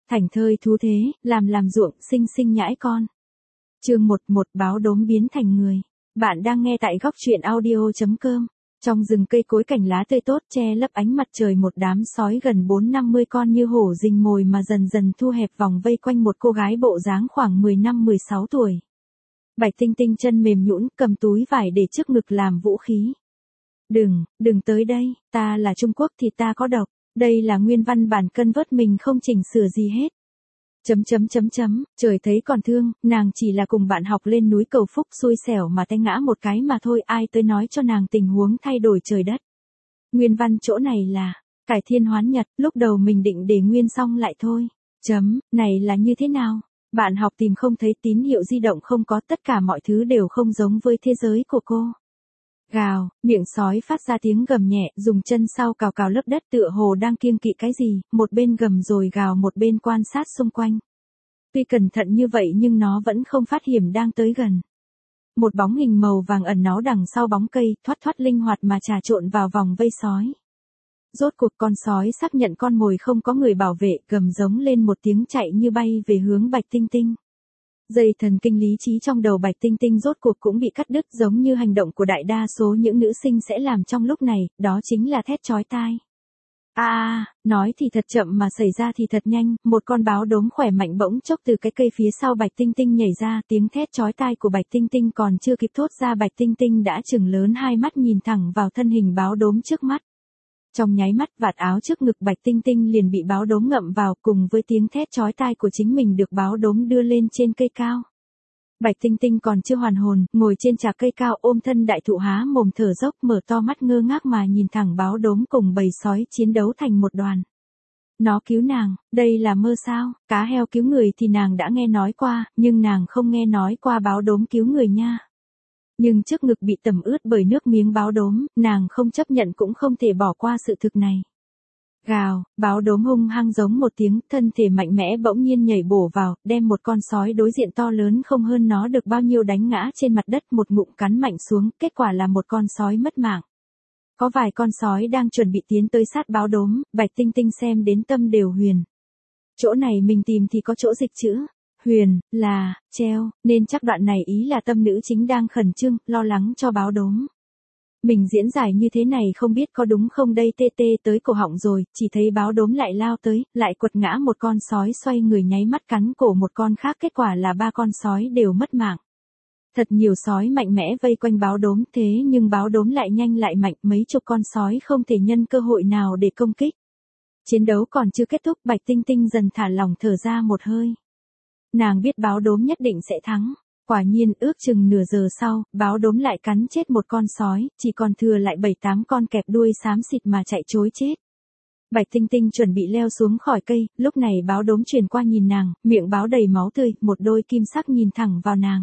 Thành thơi thú thế, làm ruộng, sinh sinh nhãi con. Chương 11 báo đốm biến thành người. Bạn đang nghe tại góc truyện audio.com. Trong rừng cây cối cảnh lá tươi tốt che lấp ánh mặt trời, một đám sói gần 4-50 con như hổ rình mồi mà dần dần thu hẹp vòng vây quanh một cô gái bộ dáng khoảng 15-16 tuổi. Bạch Tinh Tinh chân mềm nhũn cầm túi vải để trước ngực làm vũ khí. Đừng tới đây, ta là Trung Quốc thì ta có độc, đây là nguyên văn bản cân vớt mình không chỉnh sửa gì hết. Trời thấy còn thương, nàng chỉ là cùng bạn học lên núi cầu phúc xui xẻo mà té ngã một cái mà thôi, ai tới nói cho nàng tình huống thay đổi trời đất. Nguyên văn chỗ này là, cải thiên hoán nhật, lúc đầu mình định để nguyên xong lại thôi. Này là như thế nào? Bạn học tìm không thấy, tín hiệu di động không có, tất cả mọi thứ đều không giống với thế giới của cô. Gào, miệng sói phát ra tiếng gầm nhẹ, dùng chân sau cào cào lớp đất tựa hồ đang kiêng kỵ cái gì, một bên gầm rồi gào một bên quan sát xung quanh. Tuy cẩn thận như vậy nhưng nó vẫn không phát hiểm đang tới gần. Một bóng hình màu vàng ẩn náu đằng sau bóng cây, thoát linh hoạt mà trà trộn vào vòng vây sói. Rốt cuộc con sói xác nhận con mồi không có người bảo vệ, gầm giống lên một tiếng chạy như bay về hướng Bạch Tinh Tinh. Dây thần kinh lý trí trong đầu Bạch Tinh Tinh rốt cuộc cũng bị cắt đứt, giống như hành động của đại đa số những nữ sinh sẽ làm trong lúc này, đó chính là thét chói tai. Nói thì thật chậm mà xảy ra thì thật nhanh, một con báo đốm khỏe mạnh bỗng chốc từ cái cây phía sau Bạch Tinh Tinh nhảy ra, tiếng thét chói tai của Bạch Tinh Tinh còn chưa kịp thốt ra, Bạch Tinh Tinh đã trừng lớn hai mắt nhìn thẳng vào thân hình báo đốm trước mắt. Trong nháy mắt, vạt áo trước ngực Bạch Tinh Tinh liền bị báo đốm ngậm vào, cùng với tiếng thét chói tai của chính mình được báo đốm đưa lên trên cây cao. Bạch Tinh Tinh còn chưa hoàn hồn, ngồi trên trạc cây cao ôm thân đại thụ há mồm thở dốc, mở to mắt ngơ ngác mà nhìn thẳng báo đốm cùng bầy sói chiến đấu thành một đoàn. Nó cứu nàng, đây là mơ sao? Cá heo cứu người thì nàng đã nghe nói qua, nhưng nàng không nghe nói qua báo đốm cứu người nha. Nhưng trước ngực bị tẩm ướt bởi nước miếng báo đốm, nàng không chấp nhận cũng không thể bỏ qua sự thực này. Gào, báo đốm hung hăng giống một tiếng, thân thể mạnh mẽ bỗng nhiên nhảy bổ vào, đem một con sói đối diện to lớn không hơn nó được bao nhiêu đánh ngã trên mặt đất, một ngụm cắn mạnh xuống, kết quả là một con sói mất mạng. Có vài con sói đang chuẩn bị tiến tới sát báo đốm, Bạch Tinh Tinh xem đến tâm đều huyền. Chỗ này mình tìm thì có chỗ dịch chữ huyền, là, treo, nên chắc đoạn này ý là tâm nữ chính đang khẩn trương, lo lắng cho báo đốm. Mình diễn giải như thế này không biết có đúng không đây, tê tới cổ họng rồi, chỉ thấy báo đốm lại lao tới, lại quật ngã một con sói, xoay người nháy mắt cắn cổ một con khác, kết quả là 3 con sói đều mất mạng. Thật nhiều sói mạnh mẽ vây quanh báo đốm, thế nhưng báo đốm lại nhanh lại mạnh, mấy chục con sói không thể nhân cơ hội nào để công kích. Chiến đấu còn chưa kết thúc, Bạch Tinh Tinh dần thả lỏng thở ra một hơi. Nàng biết báo đốm nhất định sẽ thắng. Quả nhiên, ước chừng nửa giờ sau, báo đốm lại cắn chết một con sói, chỉ còn thừa lại 7-8 con kẹp đuôi xám xịt mà chạy trối chết. Bạch Tinh Tinh chuẩn bị leo xuống khỏi cây, lúc này báo đốm chuyển qua nhìn nàng, miệng báo đầy máu tươi, một đôi kim sắc nhìn thẳng vào nàng.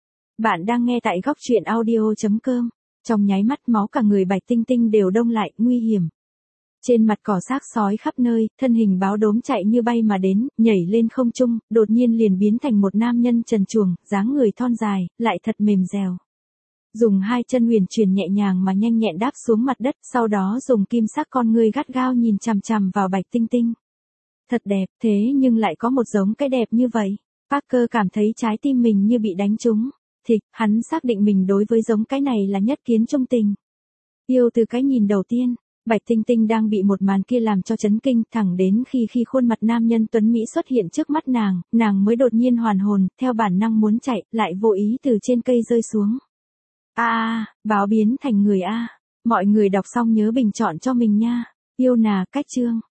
Bạn đang nghe tại góc truyện audio.com. Trong nháy mắt máu cả người Bạch Tinh Tinh đều đông lại, nguy hiểm. Trên mặt cỏ xác sói khắp nơi, thân hình báo đốm chạy như bay mà đến, nhảy lên không trung, đột nhiên liền biến thành một nam nhân trần truồng, dáng người thon dài, lại thật mềm dẻo. Dùng hai chân huyền chuyển nhẹ nhàng mà nhanh nhẹn đáp xuống mặt đất, sau đó dùng kim sắc con ngươi gắt gao nhìn chằm chằm vào Bạch Tinh Tinh. Thật đẹp, thế nhưng lại có một giống cái đẹp như vậy. Parker cảm thấy trái tim mình như bị đánh trúng. Hắn xác định mình đối với giống cái này là nhất kiến trung tình. Yêu từ cái nhìn đầu tiên. Bạch Tinh Tinh đang bị một màn kia làm cho chấn kinh, thẳng đến khi khuôn mặt nam nhân tuấn Mỹ xuất hiện trước mắt nàng mới đột nhiên hoàn hồn, theo bản năng muốn chạy, lại vô ý từ trên cây rơi xuống. Báo biến thành người Mọi người đọc xong nhớ bình chọn cho mình nha. Yêu nà, cách chương.